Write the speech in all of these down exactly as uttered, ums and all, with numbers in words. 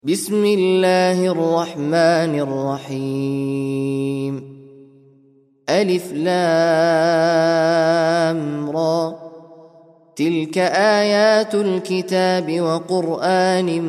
بسم الله الرحمن الرحيم. ألف لام را، تلك آيات الكتاب وقرآن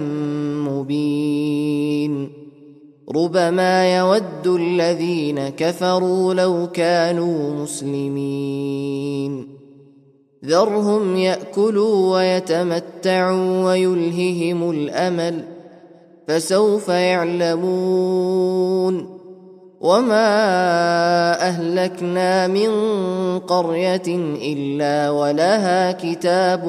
مبين. ربما يود الذين كفروا لو كانوا مسلمين. ذرهم يأكلوا ويتمتعوا ويلههم الأمل، فسوف يعلمون. وما أهلكنا من قرية إلا ولها كتاب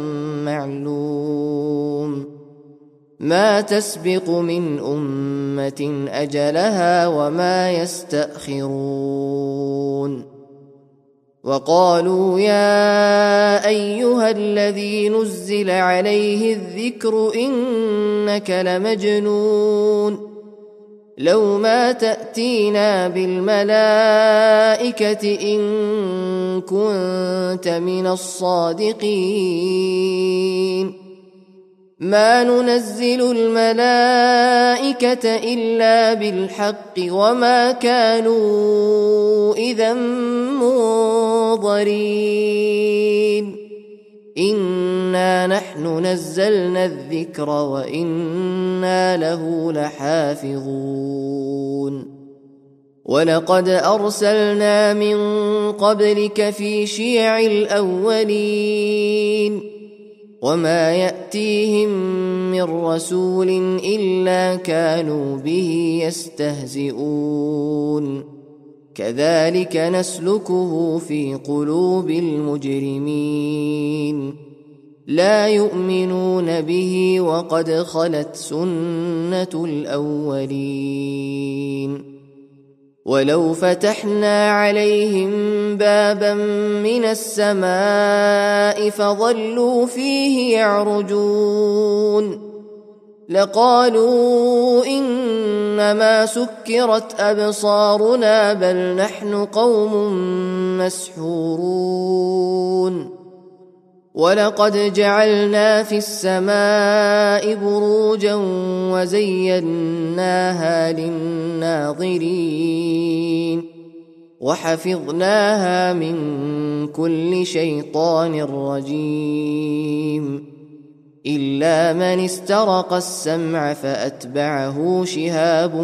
معلوم، ما تسبق من أمة أجلها وما يستأخرون. وقالوا يا أيها الذي نزل عليه الذكر إنك لمجنون، لو ما تأتينا بالملائكة إن كنت من الصادقين. ما ننزل الملائكة إلا بالحق وما كانوا إذا منظرين. إنا نحن نزلنا الذكر وإنا له لحافظون. ولقد أرسلنا من قبلك في شيع الأولين، وما يأتيهم من رسول إلا كانوا به يستهزئون. كذلك نسلكه في قلوب المجرمين، لا يؤمنون به وقد خلت سنة الأولين. ولو فتحنا عليهم بابا من السماء فظلوا فيه يعرجون لقالوا إنما سكرت أبصارنا بل نحن قوم مسحورون. ولقد جعلنا في السماء بروجا وزيناها للناظرين وحفظناها من كل شيطان رجيم، إلا من استرق السمع فأتبعه شهاب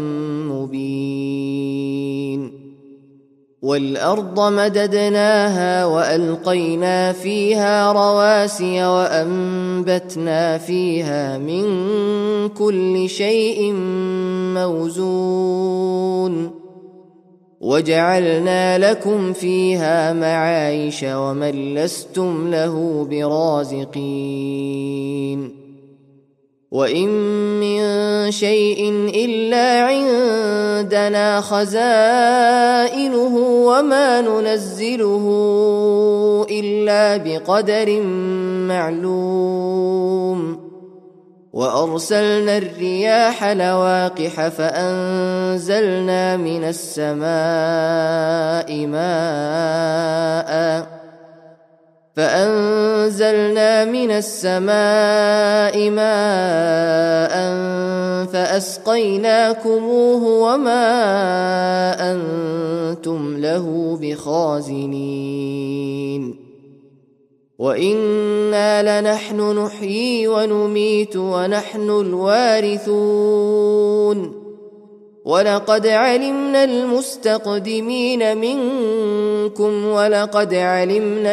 مبين. والأرض مددناها وألقينا فيها رواسي وأنبتنا فيها من كل شيء موزون، وجعلنا لكم فيها معايش ومن لستم له برازقين. وإن من شيء إلا عندنا خزائنه وما ننزله إلا بقدر معلوم. وأرسلنا الرياح لواقح فأنزلنا من السماء ماء فأنزلنا من السماء ماء فأسقيناكموه وما أنتم له بخازنين. وإنا لنحن نحيي ونميت ونحن الوارثون. ولقد علمنا المستقدمين منكم ولقد علمنا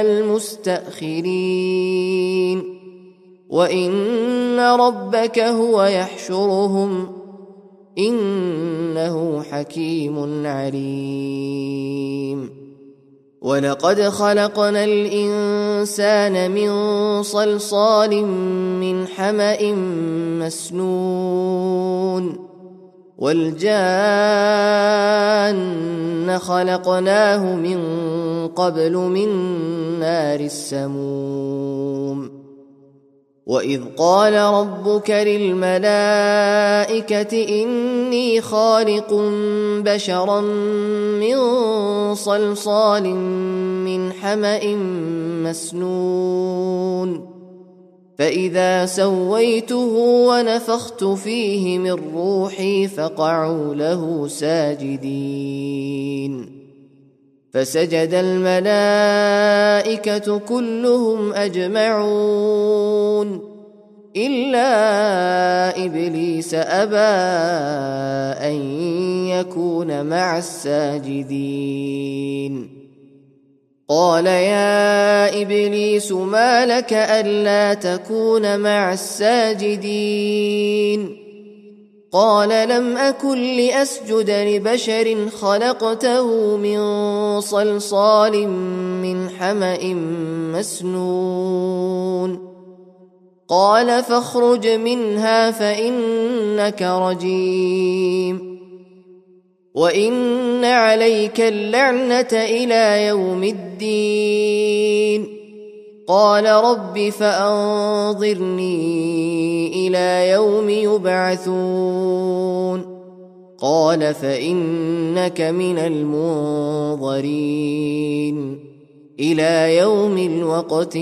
المستأخرين. وإن ربك هو يحشرهم إنه حكيم عليم. ولقد خلقنا الإنسان من صلصال من حمأ مسنون. والجان خلقناه من قبل من نار السموم. وإذ قال ربك للملائكة إني خالق بشرا من صلصال من حمأ مسنون. فإذا سويته ونفخت فيه من روحي فقعوا له ساجدين فسجد الملائكة كلهم أجمعون إلا إبليس أبى أن يكون مع الساجدين قال يا إبليس ما لك ألا تكون مع الساجدين قال لم أكن لأسجد لبشر خلقته من صلصال من حمأ مسنون قال فاخرج منها فإنك رجيم وإن عليك اللعنة إلى يوم الدين قال رب فأنظرني إلى يوم يبعثون قال فإنك من المنظرين إلى يوم الوقت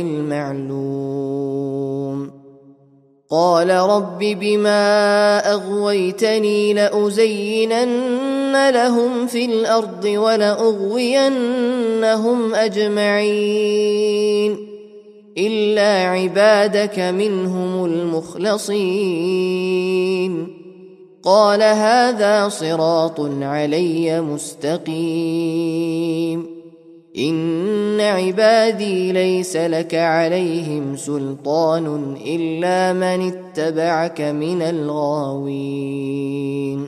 المعلوم قال رب بما أغويتني لأزينن لهم في الأرض ولأغوينهم أجمعين إلا عبادك منهم المخلصين قال هذا صراط علي مستقيم إن عبادي ليس لك عليهم سلطان إلا من اتبعك من الغاوين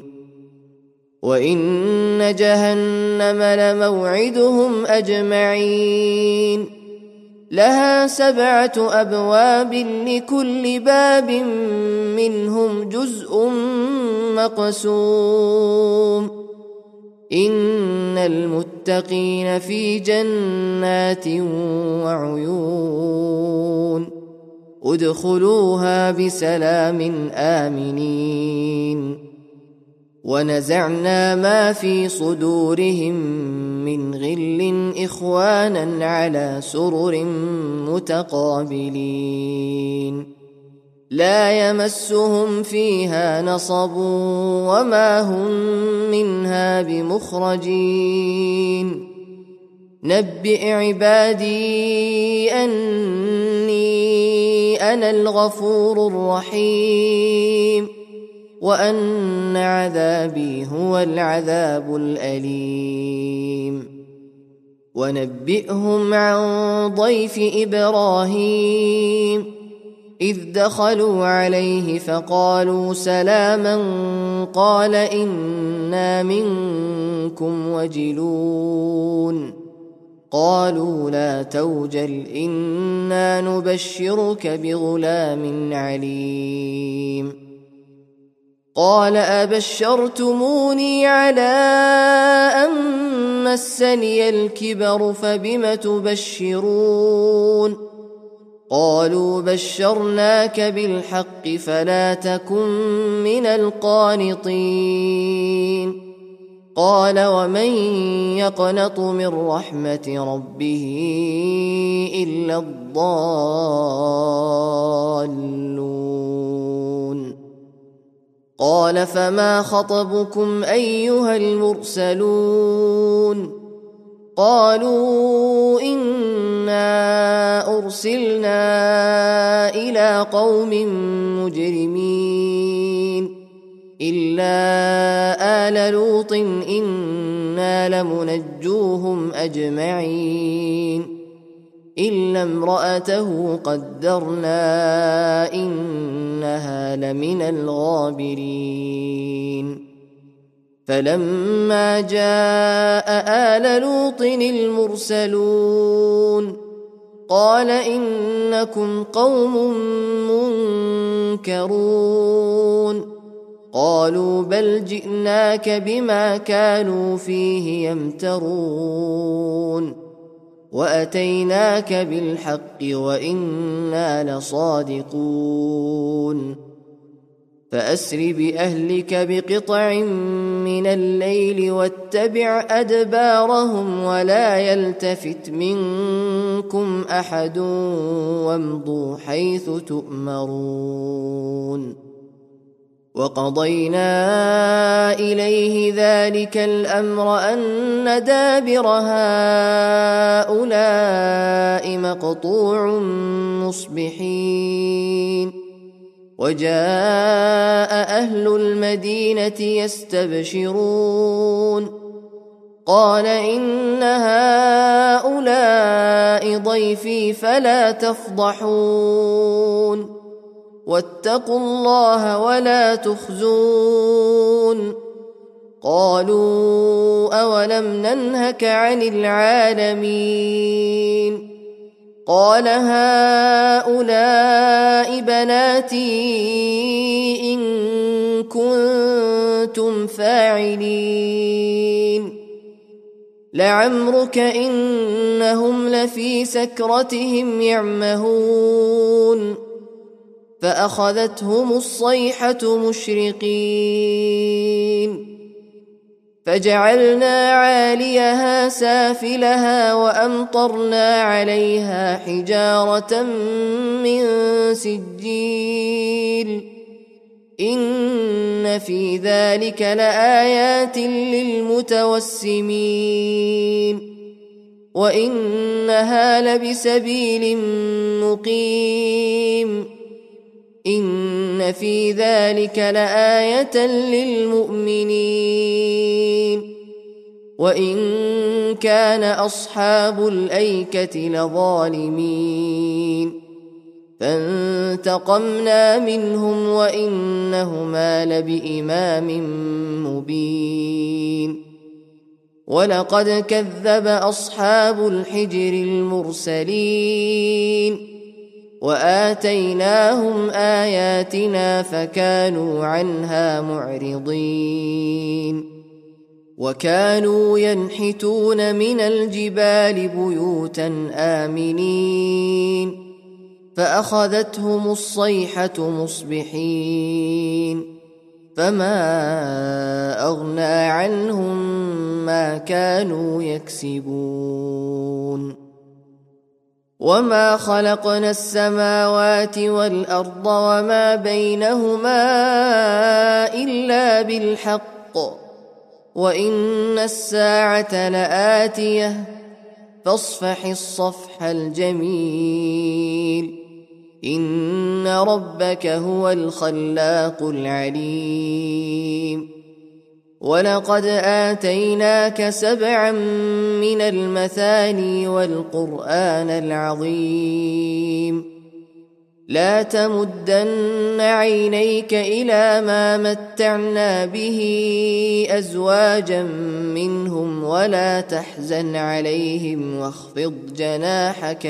وإن جهنم لموعدهم أجمعين لها سبعة أبواب لكل باب منهم جزء مقسوم إن المتقين في جنات وعيون ادخلوها بسلام آمنين ونزعنا ما في صدورهم من غل إخوانا على سرر متقابلين لا يمسهم فيها نصب وما هم منها بمخرجين نبئ عبادي أني أنا الغفور الرحيم وأن عذابي هو العذاب الأليم ونبئهم عن ضيف إبراهيم إذ دخلوا عليه فقالوا سلاما قال إنا منكم وجلون قالوا لا توجل إنا نبشرك بغلام عليم قال أبشرتموني على أن مسني الكبر فبم تبشرون قالوا بشرناك بالحق فلا تكن من القانطين قال ومن يقنط من رحمة ربه إلا الضالون قال فما خطبكم أيها المرسلون قالوا إنا أرسلنا إلى قوم مجرمين إلا آل لوط إنا لمنجوهم أجمعين إلا امرأته قدرنا إنها لمن الغابرين فلما جاء آل لوط المرسلون قال إنكم قوم منكرون قالوا بل جئناك بما كانوا فيه يمترون وأتيناك بالحق وإنا لصادقون فأسر بأهلك بقطع من الليل واتبع أدبارهم ولا يلتفت منكم أحد وامضوا حيث تؤمرون وقضينا إليه ذلك الأمر أن دابر هؤلاء مقطوع مصبحين وجاء أهل المدينة يستبشرون قال إن هؤلاء ضيفي فلا تفضحون واتقوا الله ولا تخزون قالوا أولم ننهك عن العالمين قال هؤلاء بناتي إن كنتم فاعلين لعمرك إنهم لفي سكرتهم يعمهون فأخذتهم الصيحة مشرقين فجعلنا عاليها سافلها وأمطرنا عليها حجارة من سجيل إن في ذلك لآيات للمتوسمين وإنها لبسبيل مقيم إن في ذلك لآية للمؤمنين وإن كان أصحاب الأيكة لظالمين فانتقمنا منهم وإنهما لبإمام مبين ولقد كذب أصحاب الحجر المرسلين وآتيناهم آياتنا فكانوا عنها معرضين وكانوا ينحتون من الجبال بيوتا آمنين فأخذتهم الصيحة مصبحين فما أغنى عنهم ما كانوا يكسبون وما خلقنا السماوات والأرض وما بينهما إلا بالحق وإن الساعة لآتية فاصفح الصفح الجميل إن ربك هو الخلاق العليم ولقد آتيناك سبعا من المثاني والقرآن العظيم لا تمدن عينيك إلى ما متعنا به أزواجا منهم ولا تحزن عليهم واخفض جناحك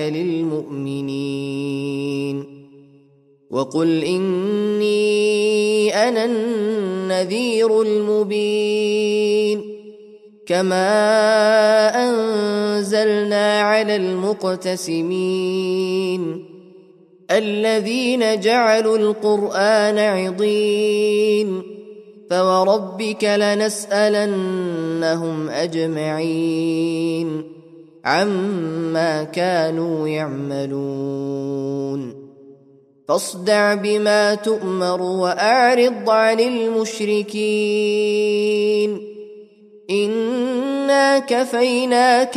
للمؤمنين وقل إني أنا النذير المبين كما أنزلنا على المقتسمين الذين جعلوا القرآن عضين فوربك لنسألنهم أجمعين عما كانوا يعملون فاصدع بما تؤمر وأعرض عن المشركين إنا كفيناك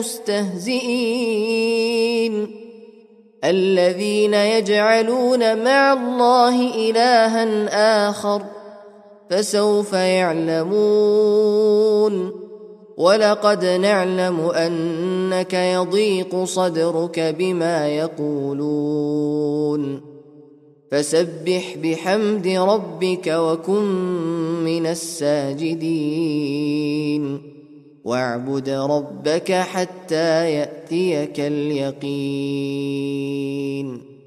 المستهزئين الذين يجعلون مع الله إلها آخر فسوف يعلمون ولقد نعلم أنك يضيق صدرك بما يقولون فسبح بحمد ربك وكن من الساجدين واعبد ربك حتى يأتيك اليقين.